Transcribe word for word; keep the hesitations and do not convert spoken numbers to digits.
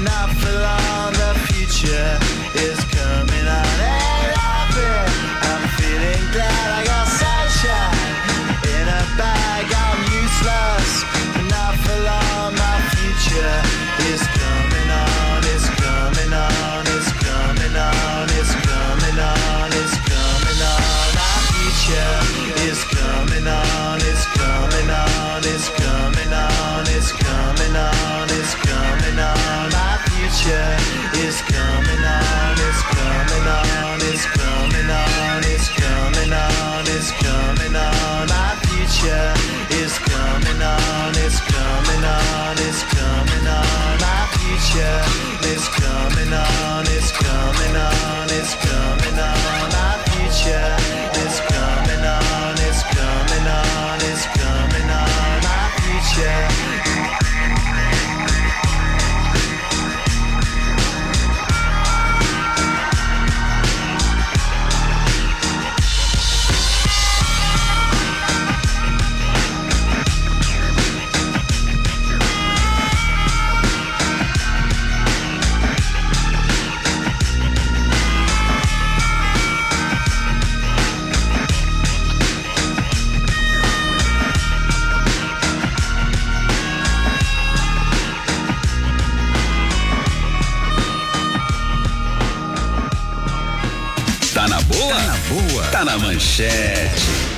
not for long, the future is coming on. Hey, laughing, I'm feeling glad I got sunshine in a bag. I'm useless, not for long, my future is coming on. It's coming on, it's coming on, it's coming on, it's coming on. My future is coming on, it's coming on, it's coming on, it's coming on, it's coming on. My future is coming on, it's coming on, it's coming on, it's coming on, it's coming on. My future is coming on, it's coming on, it's coming on. My future is coming on, it's coming on, it's coming on. My future is coming on, it's coming on, it's coming on. My future. Tá na boa? Tá na boa. Tá na manchete.